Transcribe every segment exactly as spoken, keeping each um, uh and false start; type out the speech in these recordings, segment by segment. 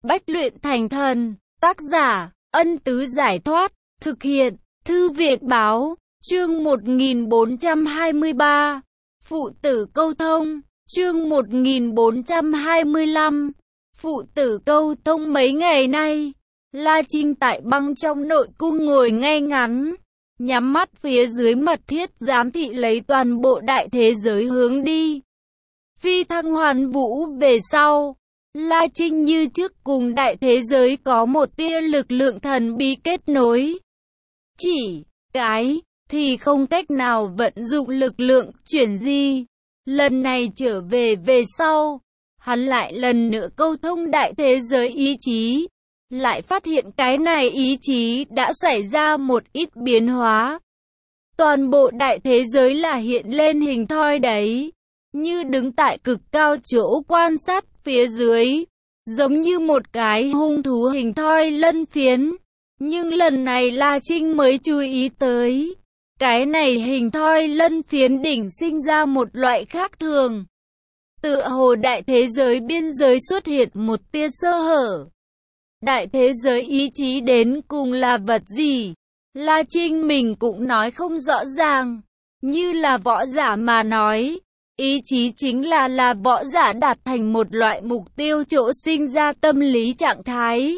Bách luyện thành thần, tác giả, Ân Tứ Giải Thoát, thực hiện, Thư viện Báo, chương một nghìn bốn trăm hai mươi ba, Phụ tử câu thông, chương một nghìn bốn trăm hai mươi lăm, Phụ tử câu thông. Mấy ngày nay, La Trinh tại băng trong nội cung ngồi ngay ngắn, nhắm mắt phía dưới mật thiết giám thị lấy toàn bộ đại thế giới hướng đi. Phi thăng hoàn vũ về sau, La Trinh như trước cùng đại thế giới có một tia lực lượng thần bí kết nối. Chỉ cái thì không cách nào vận dụng lực lượng chuyển di. Lần này trở về về sau, hắn lại lần nữa câu thông đại thế giới ý chí, lại phát hiện cái này ý chí đã xảy ra một ít biến hóa. Toàn bộ đại thế giới là hiện lên hình thoi đấy, như đứng tại cực cao chỗ quan sát phía dưới, giống như một cái hung thú hình thoi lân phiến. Nhưng lần này La Trinh mới chú ý tới, cái này hình thoi lân phiến đỉnh sinh ra một loại khác thường. Tựa hồ đại thế giới biên giới xuất hiện một tia sơ hở. Đại thế giới ý chí đến cùng là vật gì? La Trinh mình cũng nói không rõ ràng. Như là võ giả mà nói, ý chí chính là là võ giả đạt thành một loại mục tiêu chỗ sinh ra tâm lý trạng thái.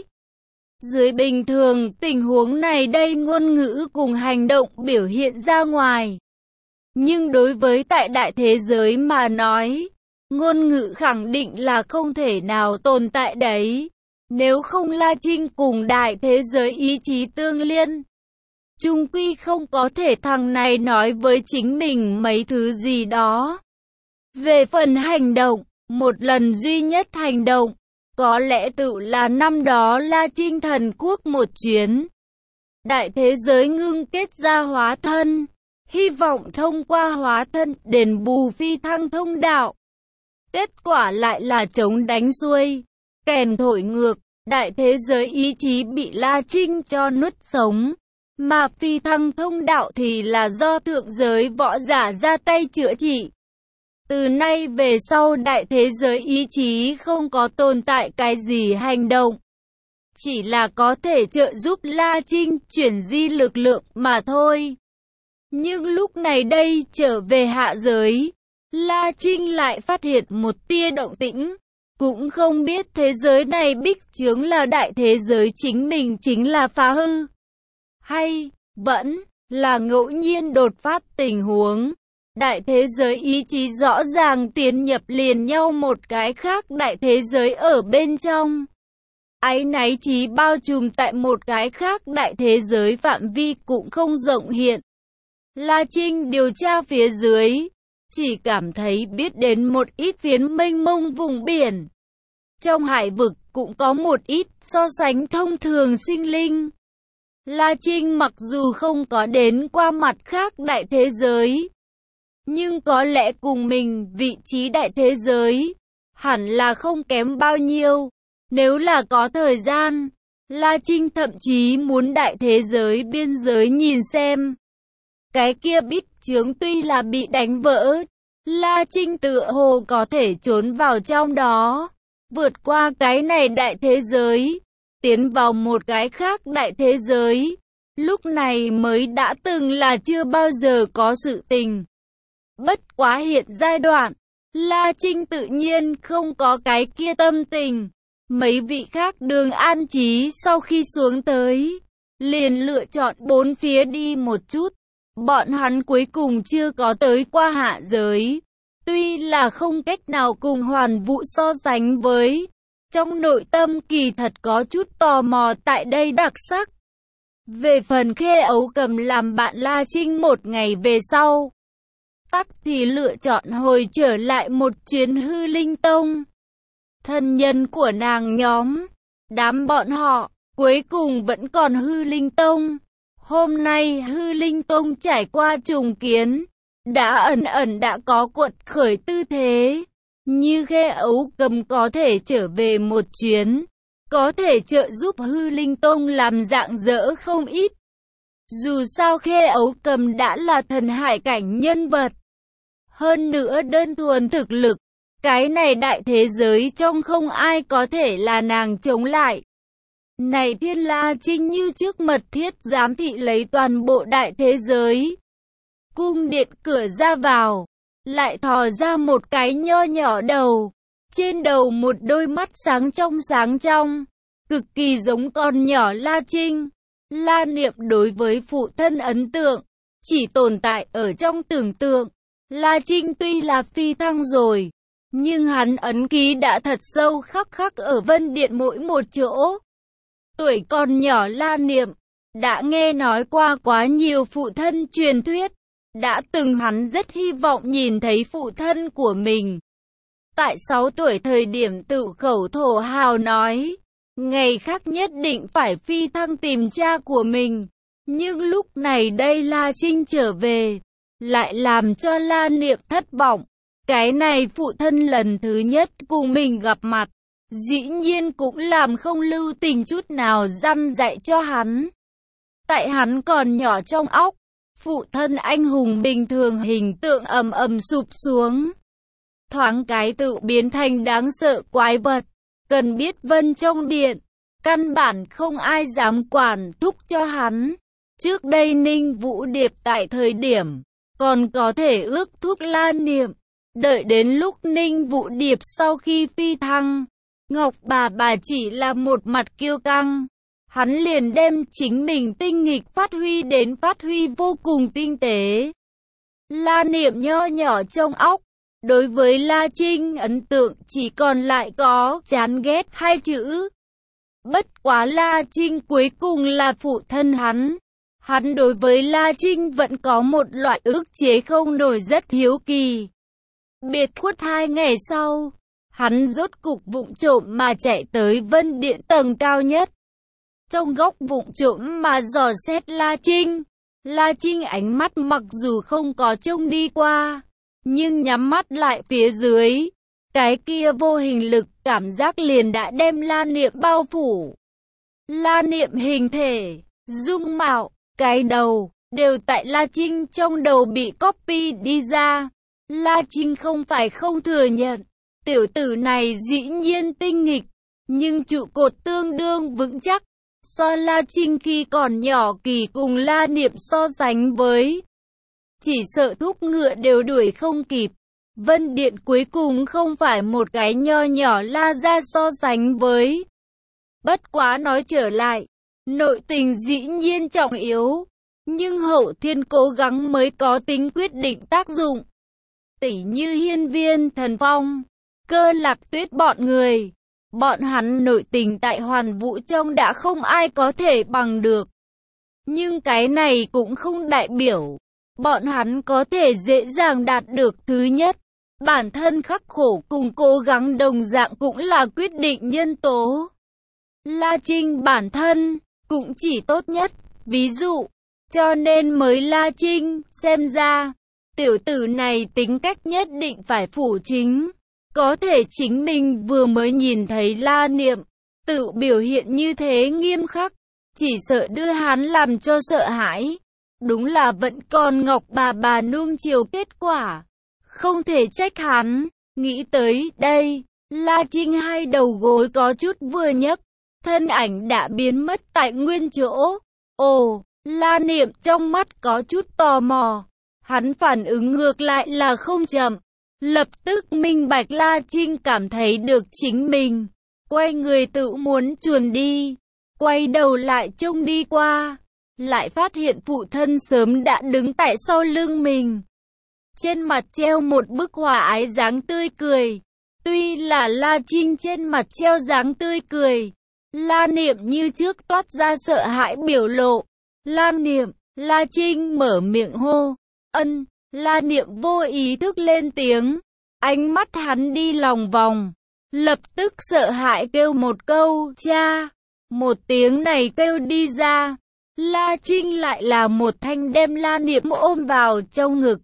Dưới bình thường, tình huống này đây ngôn ngữ cùng hành động biểu hiện ra ngoài. Nhưng đối với tại đại thế giới mà nói, ngôn ngữ khẳng định là không thể nào tồn tại đấy. Nếu không La Trinh cùng đại thế giới ý chí tương liên, chung quy không có thể thằng này nói với chính mình mấy thứ gì đó. Về phần hành động, một lần duy nhất hành động, có lẽ tự là năm đó La Trinh thần quốc một chuyến. Đại thế giới ngưng kết ra hóa thân, hy vọng thông qua hóa thân đền bù phi thăng thông đạo. Kết quả lại là chống đánh xuôi, kèn thổi ngược, đại thế giới ý chí bị La Trinh cho nuốt sống. Mà phi thăng thông đạo thì là do thượng giới võ giả ra tay chữa trị. Từ nay về sau đại thế giới ý chí không có tồn tại cái gì hành động. Chỉ là có thể trợ giúp La Trinh chuyển di lực lượng mà thôi. Nhưng lúc này đây trở về hạ giới, La Trinh lại phát hiện một tia động tĩnh. Cũng không biết thế giới này bích chướng là đại thế giới chính mình chính là phá hư, hay vẫn là ngẫu nhiên đột phát tình huống. Đại thế giới ý chí rõ ràng tiến nhập liền nhau một cái khác đại thế giới ở bên trong. Áy náy chí bao trùm tại một cái khác đại thế giới phạm vi cũng không rộng hiện. La Trinh điều tra phía dưới, chỉ cảm thấy biết đến một ít phiến mênh mông vùng biển. Trong hải vực cũng có một ít so sánh thông thường sinh linh. La Trinh mặc dù không có đến qua mặt khác đại thế giới, nhưng có lẽ cùng mình vị trí đại thế giới hẳn là không kém bao nhiêu. Nếu là có thời gian, La Trinh thậm chí muốn đại thế giới biên giới nhìn xem. Cái kia bích chướng tuy là bị đánh vỡ, La Trinh tựa hồ có thể trốn vào trong đó, vượt qua cái này đại thế giới, tiến vào một cái khác đại thế giới. Lúc này mới đã từng là chưa bao giờ có sự tình. Bất quá hiện giai đoạn, La Trinh tự nhiên không có cái kia tâm tình. Mấy vị khác Đường An Chí sau khi xuống tới, liền lựa chọn bốn phía đi một chút. Bọn hắn cuối cùng chưa có tới qua hạ giới. Tuy là không cách nào cùng hoàn vũ so sánh với, trong nội tâm kỳ thật có chút tò mò tại đây đặc sắc. Về phần Khê Ấu Cầm làm bạn La Trinh một ngày về sau, tắc thì lựa chọn hồi trở lại một chuyến Hư Linh Tông. Thân nhân của nàng nhóm, đám bọn họ, cuối cùng vẫn còn Hư Linh Tông. Hôm nay Hư Linh Tông trải qua trùng kiến, đã ẩn ẩn đã có quật khởi tư thế. Như Khê Ấu Cầm có thể trở về một chuyến, có thể trợ giúp Hư Linh Tông làm dạng dỡ không ít. Dù sao Khê Ấu Cầm đã là thần hải cảnh nhân vật. Hơn nữa đơn thuần thực lực, Cái này đại thế giới trong không ai có thể là nàng chống lại. Này Thiên La Trinh như trước mật thiết giám thị lấy toàn bộ đại thế giới. Cung điện cửa ra vào, lại thò ra một cái nho nhỏ đầu. Trên đầu một đôi mắt sáng trong sáng trong, cực kỳ giống con nhỏ La Trinh. La Niệm đối với phụ thân ấn tượng, chỉ tồn tại ở trong tưởng tượng. La Trinh tuy là phi thăng rồi, nhưng hắn ấn ký đã thật sâu khắc khắc ở Vân Điện mỗi một chỗ. Tuổi còn nhỏ La Niệm, đã nghe nói qua quá nhiều phụ thân truyền thuyết, đã từng hắn rất hy vọng nhìn thấy phụ thân của mình. Tại sáu tuổi thời điểm tự khẩu thổ hào nói, ngày khác nhất định phải phi thăng tìm cha của mình. Nhưng lúc này đây La Trinh trở về, lại làm cho La Niệm thất vọng. Cái này phụ thân lần thứ nhất cùng mình gặp mặt, dĩ nhiên cũng làm không lưu tình chút nào răn dạy cho hắn. Tại hắn còn nhỏ trong óc, phụ thân anh hùng bình thường hình tượng ầm ầm sụp xuống. Thoáng cái tự biến thành đáng sợ quái vật, cần biết Vân trong điện, căn bản không ai dám quản thúc cho hắn. Trước đây Ninh Vũ Điệp tại thời điểm, còn có thể ước thúc La Niệm. Đợi đến lúc Ninh Vũ Điệp sau khi phi thăng, Ngọc bà bà chỉ là một mặt kiêu căng. Hắn liền đem chính mình tinh nghịch phát huy đến phát huy vô cùng tinh tế. La Niệm nho nhỏ trong óc, đối với La Trinh ấn tượng chỉ còn lại có chán ghét hai chữ. Bất quá La Trinh cuối cùng là phụ thân hắn. Hắn đối với La Trinh vẫn có một loại ức chế không nổi rất hiếu kỳ. Biệt khuất hai ngày sau, hắn rốt cục vụng trộm mà chạy tới Vân Điện tầng cao nhất. Trong góc vụng trộm mà dò xét La Trinh. La Trinh ánh mắt mặc dù không có trông đi qua, nhưng nhắm mắt lại phía dưới. Cái kia vô hình lực cảm giác liền đã đem La Niệm bao phủ. La Niệm hình thể, dung mạo, cái đầu, đều tại La Trinh trong đầu bị copy đi ra. La Trinh không phải không thừa nhận, tiểu tử này dĩ nhiên tinh nghịch, nhưng trụ cột tương đương vững chắc. So La Trinh khi còn nhỏ kỳ cùng La Niệm so sánh với, chỉ sợ thúc ngựa đều đuổi không kịp. Vân Điện cuối cùng không phải một cái nho nhỏ La gia so sánh với. Bất quá nói trở lại, nội tình dĩ nhiên trọng yếu, nhưng hậu thiên cố gắng mới có tính quyết định tác dụng. Tỷ như Hiên Viên Thần Phong, Cơ Lạc Tuyết bọn người, bọn hắn nội tình tại Hoàn Vũ trong đã không ai có thể bằng được. Nhưng cái này cũng không đại biểu bọn hắn có thể dễ dàng đạt được thứ nhất. Bản thân khắc khổ cùng cố gắng đồng dạng cũng là quyết định nhân tố. La Trinh bản thân cũng chỉ tốt nhất, ví dụ, cho nên mới La Trinh, xem ra, tiểu tử này tính cách nhất định phải phủ chính. Có thể chính mình vừa mới nhìn thấy La Niệm, tự biểu hiện như thế nghiêm khắc, chỉ sợ đưa hắn làm cho sợ hãi. Đúng là vẫn còn Ngọc bà bà nuông chiều kết quả. Không thể trách hắn. Nghĩ tới đây, La Trinh hai đầu gối có chút vừa nhấc, thân ảnh đã biến mất tại nguyên chỗ. Ồ, La Niệm trong mắt có chút tò mò. Hắn phản ứng ngược lại là không chậm. Lập tức minh bạch La Trinh cảm thấy được chính mình. Quay người tự muốn chuồn đi. Quay đầu lại trông đi qua. Lại phát hiện phụ thân sớm đã đứng tại sau lưng mình. Trên mặt treo một bức hòa ái dáng tươi cười. Tuy là La Trinh trên mặt treo dáng tươi cười, La Niệm như trước toát ra sợ hãi biểu lộ. La Niệm, La Trinh mở miệng hô. Ân, La Niệm vô ý thức lên tiếng. Ánh mắt hắn đi lòng vòng. Lập tức sợ hãi kêu một câu, cha. Một tiếng này kêu đi ra. La Trinh lại là một thanh đem La Niệm ôm vào trong ngực.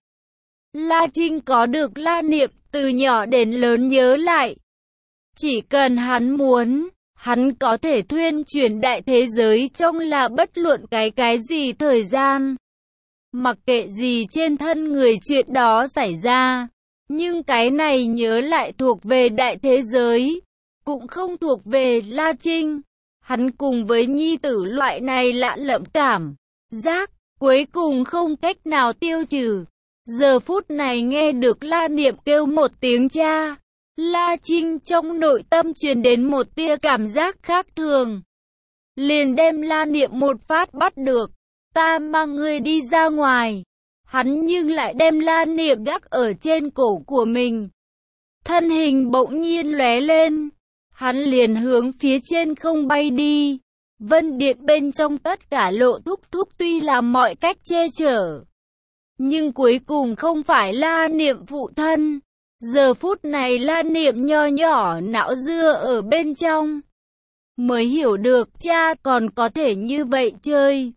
La Trinh có được La Niệm từ nhỏ đến lớn nhớ lại. Chỉ cần hắn muốn, hắn có thể thuyên chuyển đại thế giới trong là bất luận cái cái gì thời gian. Mặc kệ gì trên thân người chuyện đó xảy ra, Nhưng cái này nhớ lại thuộc về đại thế giới, cũng không thuộc về La Trinh. Hắn cùng với nhi tử loại này lạ lẫm cảm giác, cuối cùng không cách nào tiêu trừ. Giờ phút này nghe được La Niệm kêu một tiếng cha, La Trinh trong nội tâm truyền đến một tia cảm giác khác thường. Liền đem La Niệm một phát bắt được, ta mang ngươi đi ra ngoài. Hắn nhưng lại đem La Niệm gác ở trên cổ của mình. Thân hình bỗng nhiên lóe lên, hắn liền hướng phía trên không bay đi. Vân điện bên trong tất cả lộ thúc thúc tuy là mọi cách che chở, nhưng cuối cùng không phải La Niệm phụ thân. Giờ phút này La Niệm nho nhỏ não dưa ở bên trong, mới hiểu được cha còn có thể như vậy chơi.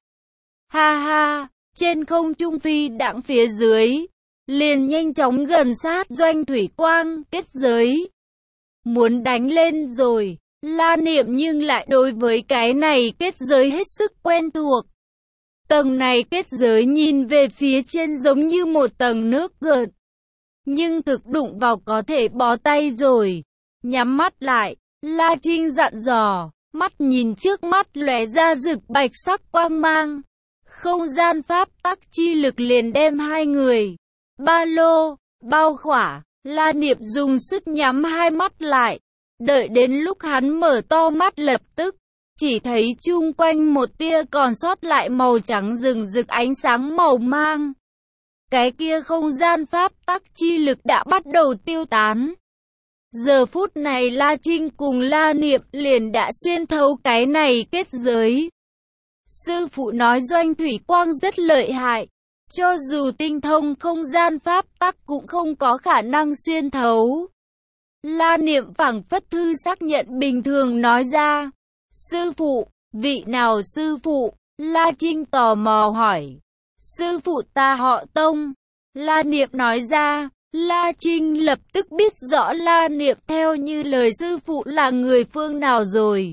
Ha ha, trên không trung phi đãng phía dưới, liền nhanh chóng gần sát doanh thủy quang kết giới. Muốn đánh lên rồi, La Niệm nhưng lại đối với cái này kết giới hết sức quen thuộc. Tầng này kết giới nhìn về phía trên giống như một tầng nước gợn, nhưng thực đụng vào có thể bó tay rồi. Nhắm mắt lại, La Trinh dặn dò, mắt nhìn trước mắt lóe ra rực bạch sắc quang mang. Không gian pháp tắc chi lực liền đem hai người, ba lô, bao khỏa. La Niệm dùng sức nhắm hai mắt lại, đợi đến lúc hắn mở to mắt lập tức, chỉ thấy chung quanh một tia còn sót lại màu trắng rừng rực ánh sáng màu mang. Cái kia không gian pháp tắc chi lực đã bắt đầu tiêu tán. Giờ phút này La Trinh cùng La Niệm liền đã xuyên thấu cái này kết giới. Sư phụ nói doanh thủy quang rất lợi hại, cho dù tinh thông không gian pháp tắc cũng không có khả năng xuyên thấu. La Niệm phảng phất thư xác nhận bình thường nói ra. Sư phụ, vị nào sư phụ? La Trinh tò mò hỏi. Sư phụ ta họ Tông. La Niệm nói ra. La Trinh lập tức biết rõ La Niệm theo như lời sư phụ là người phương nào rồi.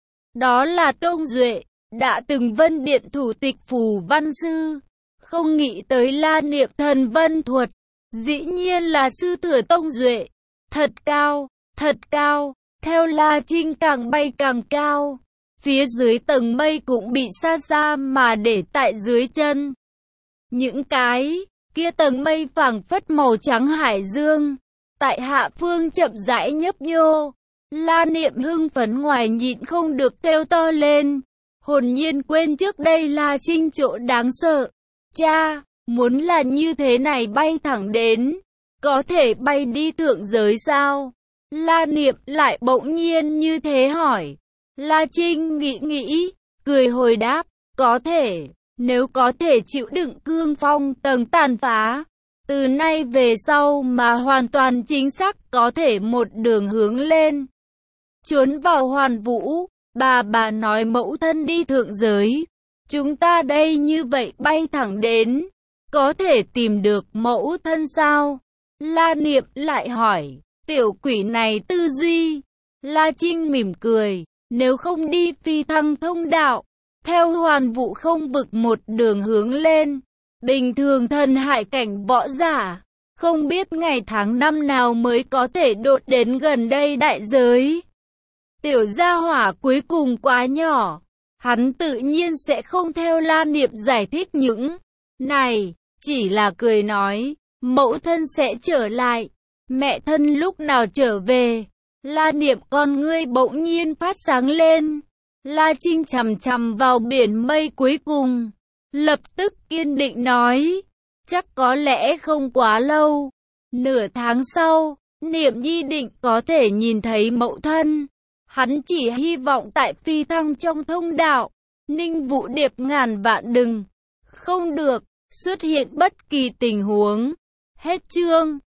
Đó là Tông Duệ, đã từng Vân Điện thủ tịch phù văn sư. Không nghĩ tới La Niệm thần vân thuật, dĩ nhiên là sư thừa Tông Duệ. Thật cao, thật cao, theo La Trinh càng bay càng cao. Phía dưới tầng mây cũng bị xa xa mà để tại dưới chân. Những cái kia tầng mây phảng phất màu trắng hải dương, tại hạ phương chậm rãi nhấp nhô. La Niệm hưng phấn ngoài nhịn không được kêu to lên, hồn nhiên quên trước đây La Trinh chỗ đáng sợ. Cha, muốn là như thế này bay thẳng đến, có thể bay đi thượng giới sao? La Niệm lại bỗng nhiên như thế hỏi. La Trinh nghĩ nghĩ, cười hồi đáp, có thể, nếu có thể chịu đựng cương phong tầng tàn phá, từ nay về sau mà hoàn toàn chính xác có thể một đường hướng lên, trốn vào hoàn vũ. Bà bà nói mẫu thân đi thượng giới, chúng ta đây như vậy bay thẳng đến, có thể tìm được mẫu thân sao? La Niệm lại hỏi, tiểu quỷ này tư duy. La Trinh mỉm cười, nếu không đi phi thăng thông đạo, theo hoàn vũ không vực một đường hướng lên, bình thường thần hải cảnh võ giả, không biết ngày tháng năm nào mới có thể đột đến gần đây đại giới. Tiểu gia hỏa cuối cùng quá nhỏ, hắn tự nhiên sẽ không theo La Niệm giải thích những này, chỉ là cười nói, mẫu thân sẽ trở lại, mẹ thân lúc nào trở về? La Niệm con ngươi bỗng nhiên phát sáng lên. La Trinh chằm chằm vào biển mây cuối cùng, lập tức kiên định nói, chắc có lẽ không quá lâu, nửa tháng sau, Niệm nhi định có thể nhìn thấy mẫu thân. Hắn chỉ hy vọng tại phi thăng trong thông đạo, Ninh Vũ Điệp ngàn vạn đừng, không được, xuất hiện bất kỳ tình huống. Hết chương.